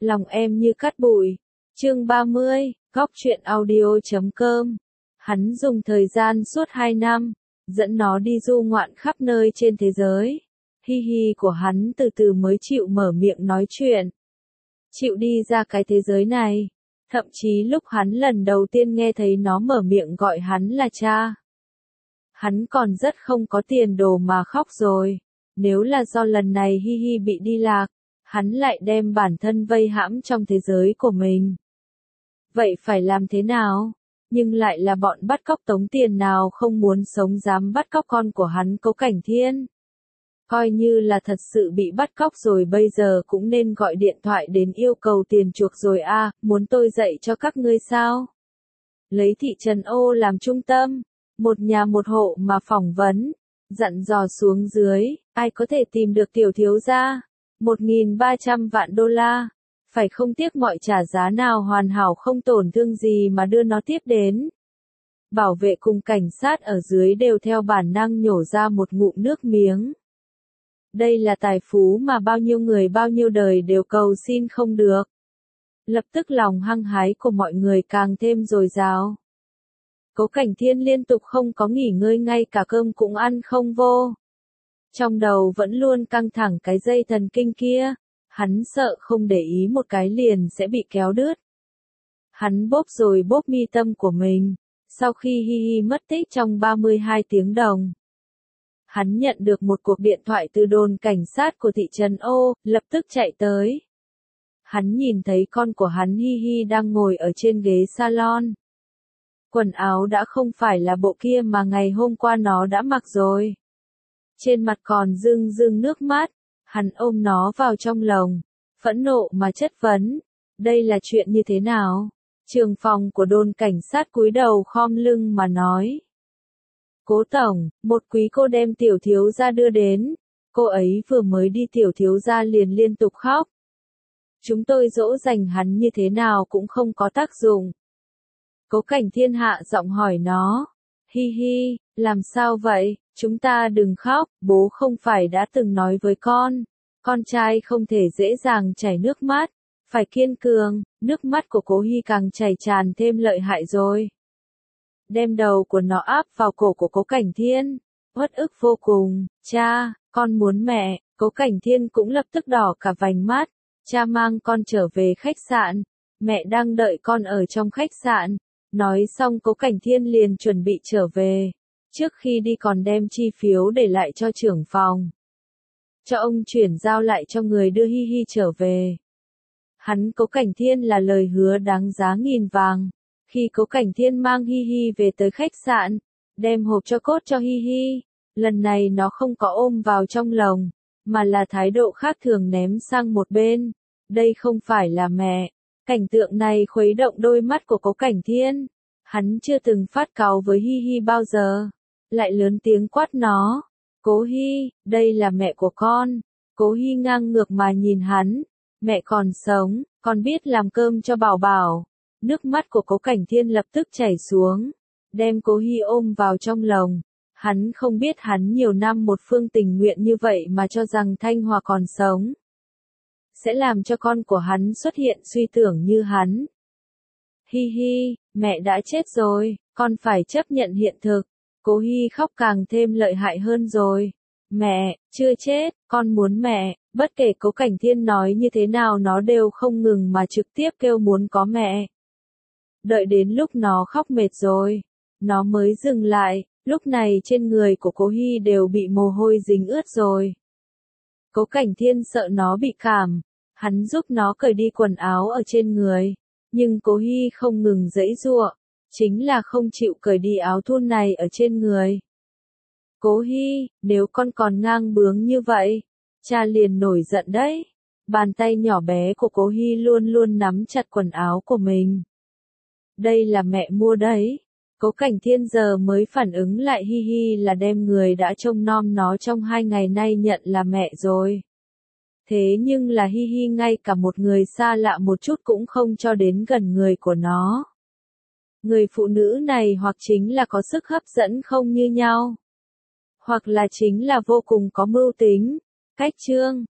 lòng em như cát bụi. Chương 30, góc truyện audio.com. Hắn dùng thời gian suốt 2 năm, dẫn nó đi du ngoạn khắp nơi trên thế giới. Hi hi của hắn từ từ mới chịu mở miệng nói chuyện. Chịu đi ra cái thế giới này. Thậm chí lúc hắn lần đầu tiên nghe thấy nó mở miệng gọi hắn là cha. Hắn còn rất không có tiền đồ mà khóc rồi. Nếu là do lần này Hi hi bị đi lạc, hắn lại đem bản thân vây hãm trong thế giới của mình. Vậy phải làm thế nào? Nhưng lại là bọn bắt cóc tống tiền nào không muốn sống dám bắt cóc con của hắn Cố Cảnh Thiên. Coi như là thật sự bị bắt cóc rồi bây giờ cũng nên gọi điện thoại đến yêu cầu tiền chuộc rồi a, muốn tôi dạy cho các ngươi sao? Lấy thị trấn Ô làm trung tâm, một nhà một hộ mà phỏng vấn, dặn dò xuống dưới, ai có thể tìm được tiểu thiếu gia? 1.300 vạn đô la, phải không tiếc mọi trả giá nào hoàn hảo không tổn thương gì mà đưa nó tiếp đến. Bảo vệ cùng cảnh sát ở dưới đều theo bản năng nhổ ra một ngụm nước miếng. Đây là tài phú mà bao nhiêu người bao nhiêu đời đều cầu xin không được. Lập tức lòng hăng hái của mọi người càng thêm dồi dào. Cố Cảnh Thiên liên tục không có nghỉ ngơi, ngay cả cơm cũng ăn không vô. Trong đầu vẫn luôn căng thẳng cái dây thần kinh kia, hắn sợ không để ý một cái liền sẽ bị kéo đứt. Hắn bóp rồi bóp mi tâm của mình, sau khi Hi hi mất tích trong 32 tiếng đồng. Hắn nhận được một cuộc điện thoại từ đồn cảnh sát của thị trấn Ô, lập tức chạy tới. Hắn nhìn thấy con của hắn Hi hi đang ngồi ở trên ghế salon. Quần áo đã không phải là bộ kia mà ngày hôm qua nó đã mặc rồi. Trên mặt còn rưng rưng nước mắt, hắn ôm nó vào trong lòng, phẫn nộ mà chất vấn. Đây là chuyện như thế nào? Trưởng phòng của đồn cảnh sát cúi đầu khom lưng mà nói. Cố tổng, một quý cô đem tiểu thiếu gia đưa đến. Cô ấy vừa mới đi tiểu thiếu gia liền liên tục khóc. Chúng tôi dỗ dành hắn như thế nào cũng không có tác dụng. Cố Cảnh Thiên hạ giọng hỏi nó. Hi hi, làm sao vậy? Chúng ta đừng khóc, bố không phải đã từng nói với con trai không thể dễ dàng chảy nước mắt, phải kiên cường. Nước mắt của Cố Hi càng chảy tràn thêm lợi hại rồi. Đem đầu của nó áp vào cổ của Cố Cảnh Thiên, uất ức vô cùng. Cha, con muốn mẹ. Cố Cảnh Thiên cũng lập tức đỏ cả vành mắt. Cha mang con trở về khách sạn, mẹ đang đợi con ở trong khách sạn. Nói xong Cố Cảnh Thiên liền chuẩn bị trở về. Trước khi đi còn đem chi phiếu để lại cho trưởng phòng. Cho ông chuyển giao lại cho người đưa Hi hi trở về. Hắn Cố Cảnh Thiên là lời hứa đáng giá nghìn vàng. Khi Cố Cảnh Thiên mang Hi hi về tới khách sạn, đem hộp cho cốt cho Hi hi. Lần này nó không có ôm vào trong lòng, mà là thái độ khác thường ném sang một bên. Đây không phải là mẹ. Cảnh tượng này khuấy động đôi mắt của Cố Cảnh Thiên. Hắn chưa từng phát cáu với Hi hi bao giờ. Lại lớn tiếng quát nó. Cố Hi, đây là mẹ của con. Cố Hi ngang ngược mà nhìn hắn. Mẹ còn sống, con biết làm cơm cho Bảo Bảo. Nước mắt của Cố Cảnh Thiên lập tức chảy xuống. Đem Cố Hi ôm vào trong lòng. Hắn không biết hắn nhiều năm một phương tình nguyện như vậy mà cho rằng Thanh Hòa còn sống. Sẽ làm cho con của hắn xuất hiện suy tưởng như hắn. Hi hi, mẹ đã chết rồi, con phải chấp nhận hiện thực. Cố Hi khóc càng thêm lợi hại hơn rồi. Mẹ, chưa chết, con muốn mẹ. Bất kể Cố Cảnh Thiên nói như thế nào nó đều không ngừng mà trực tiếp kêu muốn có mẹ. Đợi đến lúc nó khóc mệt rồi, nó mới dừng lại. Lúc này trên người của Cố Hi đều bị mồ hôi dính ướt rồi. Cố Cảnh Thiên sợ nó bị cảm. Hắn giúp nó cởi đi quần áo ở trên người. Nhưng Cố Hi không ngừng giãy giụa, chính là không chịu cởi đi áo thun này ở trên người. Cố Hi, nếu con còn ngang bướng như vậy, cha liền nổi giận đấy. Bàn tay nhỏ bé của Cố Hi luôn luôn nắm chặt quần áo của mình. Đây là mẹ mua đấy. Cố Cảnh Thiên giờ mới phản ứng lại Hi hi là đem người đã trông nom nó trong 2 ngày nay nhận là mẹ rồi. Thế nhưng là Hi hi ngay cả một người xa lạ một chút cũng không cho đến gần người của nó. Người phụ nữ này hoặc chính là có sức hấp dẫn không như nhau, hoặc là chính là vô cùng có mưu tính. Cách chương